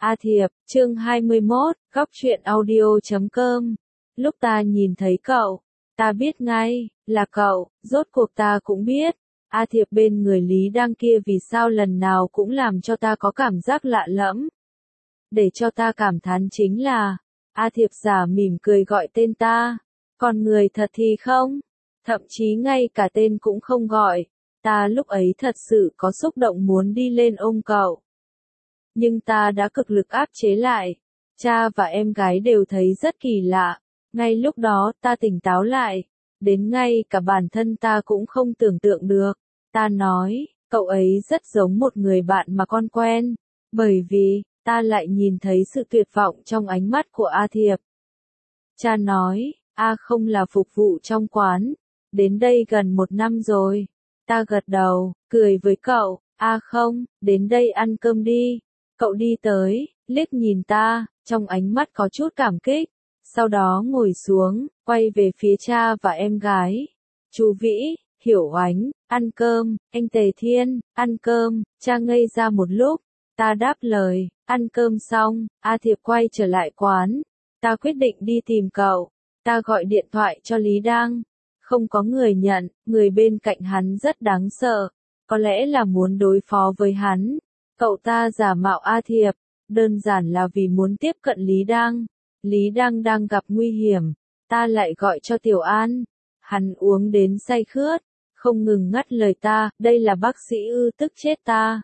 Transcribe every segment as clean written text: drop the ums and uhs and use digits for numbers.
A Thiệp, chương 21, góc truyện audio.com. Lúc ta nhìn thấy cậu, ta biết ngay, là cậu, rốt cuộc ta cũng biết. A Thiệp bên người Lý Đăng kia vì sao lần nào cũng làm cho ta có cảm giác lạ lẫm. Để cho ta cảm thán chính là, A Thiệp giả mỉm cười gọi tên ta, còn người thật thì không, thậm chí ngay cả tên cũng không gọi. Ta lúc ấy thật sự có xúc động muốn đi lên ôm cậu. Nhưng ta đã cực lực áp chế lại. Cha và em gái đều thấy rất kỳ lạ. Ngay lúc đó ta tỉnh táo lại. Đến ngay cả bản thân ta cũng không tưởng tượng được. Ta nói, cậu ấy rất giống một người bạn mà con quen. Bởi vì, ta lại nhìn thấy sự tuyệt vọng trong ánh mắt của A Thiệp. Cha nói, A không là phục vụ trong quán. Đến đây gần 1 năm rồi. Ta gật đầu, cười với cậu, A không, đến đây ăn cơm đi. Cậu đi tới, liếc nhìn ta, trong ánh mắt có chút cảm kích. Sau đó ngồi xuống, quay về phía cha và em gái. Chú Vĩ, Hiểu Oánh, ăn cơm, anh Tề Thiên, ăn cơm. Cha ngây ra một lúc, ta đáp lời, ăn cơm xong, A Thiệp quay trở lại quán. Ta quyết định đi tìm cậu. Ta gọi điện thoại cho Lý Đăng. Không có người nhận, người bên cạnh hắn rất đáng sợ. Có lẽ là muốn đối phó với hắn. Cậu ta giả mạo A Thiệp, đơn giản là vì muốn tiếp cận Lý Đăng. Lý Đăng đang gặp nguy hiểm, ta lại gọi cho Tiểu An. Hắn uống đến say khướt, không ngừng ngắt lời ta, đây là bác sĩ ư, tức chết ta.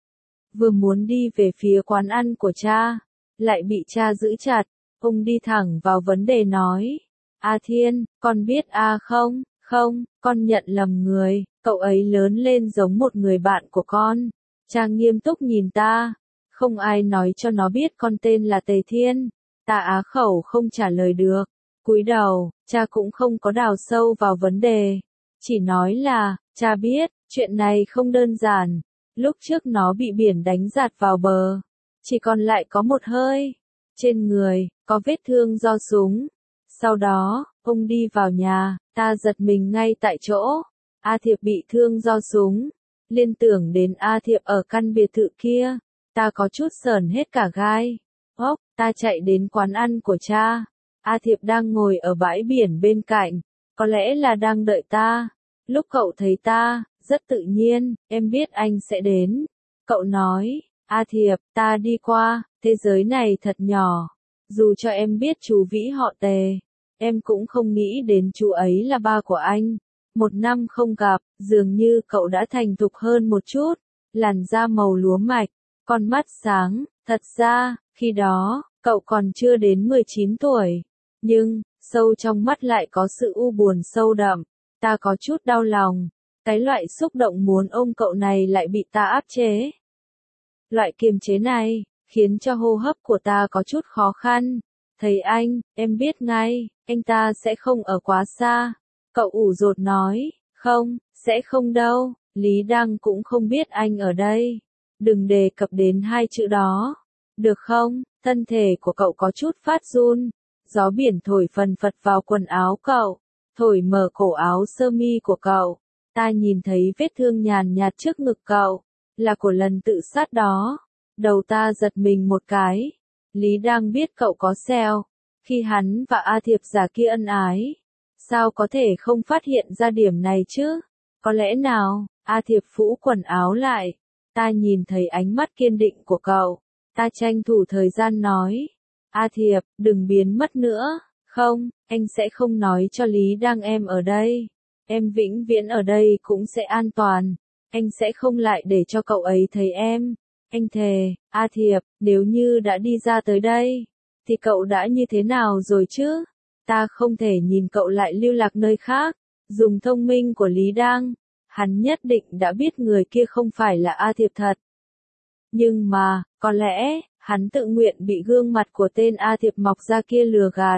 Vừa muốn đi về phía quán ăn của cha, lại bị cha giữ chặt, ông đi thẳng vào vấn đề nói. A Thiên, con biết A không? Không, con nhận lầm người, cậu ấy lớn lên giống một người bạn của con. Cha nghiêm túc nhìn ta, không ai nói cho nó biết con tên là Tề Thiên. Ta á khẩu không trả lời được, cúi đầu, cha cũng không có đào sâu vào vấn đề. Chỉ nói là, cha biết, chuyện này không đơn giản. Lúc trước nó bị biển đánh giạt vào bờ, chỉ còn lại có một hơi. Trên người, có vết thương do súng. Sau đó, ông đi vào nhà, ta giật mình ngay tại chỗ. A Thiệp bị thương do súng. Liên tưởng đến A Thiệp ở căn biệt thự kia, ta có chút sởn hết cả gai. Hốc, ta chạy đến quán ăn của cha. A Thiệp đang ngồi ở bãi biển bên cạnh, có lẽ là đang đợi ta. Lúc cậu thấy ta, rất tự nhiên, em biết anh sẽ đến. Cậu nói, A Thiệp, ta đi qua, thế giới này thật nhỏ. Dù cho em biết chú Vĩ họ Tề, em cũng không nghĩ đến chú ấy là ba của anh. 1 năm không gặp, dường như cậu đã thành thục hơn một chút, làn da màu lúa mạch, con mắt sáng, thật ra, khi đó, cậu còn chưa đến 19 tuổi, nhưng, sâu trong mắt lại có sự u buồn sâu đậm, ta có chút đau lòng, cái loại xúc động muốn ôm cậu này lại bị ta áp chế. Loại kiềm chế này, khiến cho hô hấp của ta có chút khó khăn, thấy anh, em biết ngay, anh ta sẽ không ở quá xa. Cậu ủ rột nói, không, sẽ không đâu, Lý Đăng cũng không biết anh ở đây. Đừng đề cập đến 2 chữ đó. Được không? Thân thể của cậu có chút phát run. Gió biển thổi phần phật vào quần áo cậu. Thổi mở cổ áo sơ mi của cậu. Ta nhìn thấy vết thương nhàn nhạt trước ngực cậu. Là của lần tự sát đó. Đầu ta giật mình một cái. Lý Đăng biết cậu có sẹo. Khi hắn và A Thiệp giả kia ân ái. Sao có thể không phát hiện ra điểm này chứ? Có lẽ nào, A Thiệp phũ quần áo lại. Ta nhìn thấy ánh mắt kiên định của cậu. Ta tranh thủ thời gian nói. A Thiệp, đừng biến mất nữa. Không, anh sẽ không nói cho Lý Đăng em ở đây. Em vĩnh viễn ở đây cũng sẽ an toàn. Anh sẽ không lại để cho cậu ấy thấy em. Anh thề, A Thiệp, nếu như đã đi ra tới đây, thì cậu đã như thế nào rồi chứ? Ta không thể nhìn cậu lại lưu lạc nơi khác. Dùng thông minh của Lý Đăng, hắn nhất định đã biết người kia không phải là A Thiệp thật. Nhưng mà, có lẽ, hắn tự nguyện bị gương mặt của tên A Thiệp mọc ra kia lừa gạt.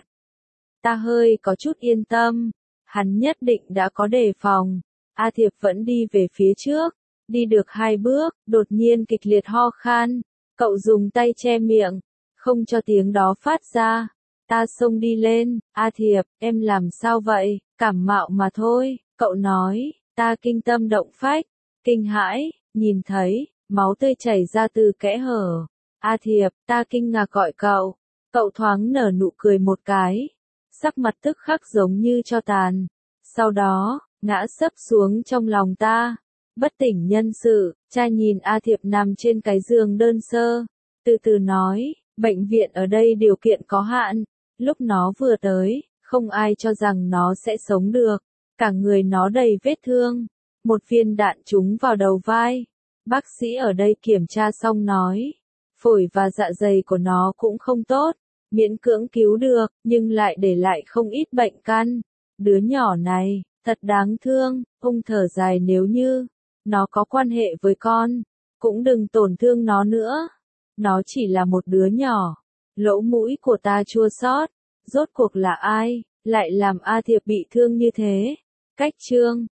Ta hơi có chút yên tâm, hắn nhất định đã có đề phòng. A Thiệp vẫn đi về phía trước, đi được 2 bước, đột nhiên kịch liệt ho khan. Cậu dùng tay che miệng, không cho tiếng đó phát ra. Ta xông đi lên, A Thiệp, em làm sao vậy, cảm mạo mà thôi, cậu nói, ta kinh tâm động phách, kinh hãi, nhìn thấy, máu tươi chảy ra từ kẽ hở. A Thiệp, ta kinh ngạc gọi cậu. Cậu thoáng nở nụ cười một cái. Sắc mặt tức khắc giống như tro tàn. Sau đó, ngã sấp xuống trong lòng ta. Bất tỉnh nhân sự, cha nhìn A Thiệp nằm trên cái giường đơn sơ. Từ từ nói, bệnh viện ở đây điều kiện có hạn. Lúc nó vừa tới, không ai cho rằng nó sẽ sống được. Cả người nó đầy vết thương. Một viên đạn trúng vào đầu vai. Bác sĩ ở đây kiểm tra xong nói. Phổi và dạ dày của nó cũng không tốt. Miễn cưỡng cứu được, nhưng lại để lại không ít bệnh căn. Đứa nhỏ này, thật đáng thương. Ông thở dài nếu như nó có quan hệ với con. Cũng đừng tổn thương nó nữa. Nó chỉ là một đứa nhỏ. Lỗ mũi của ta chua xót. Rốt cuộc là ai, lại làm A Thiệp bị thương như thế? Cách chương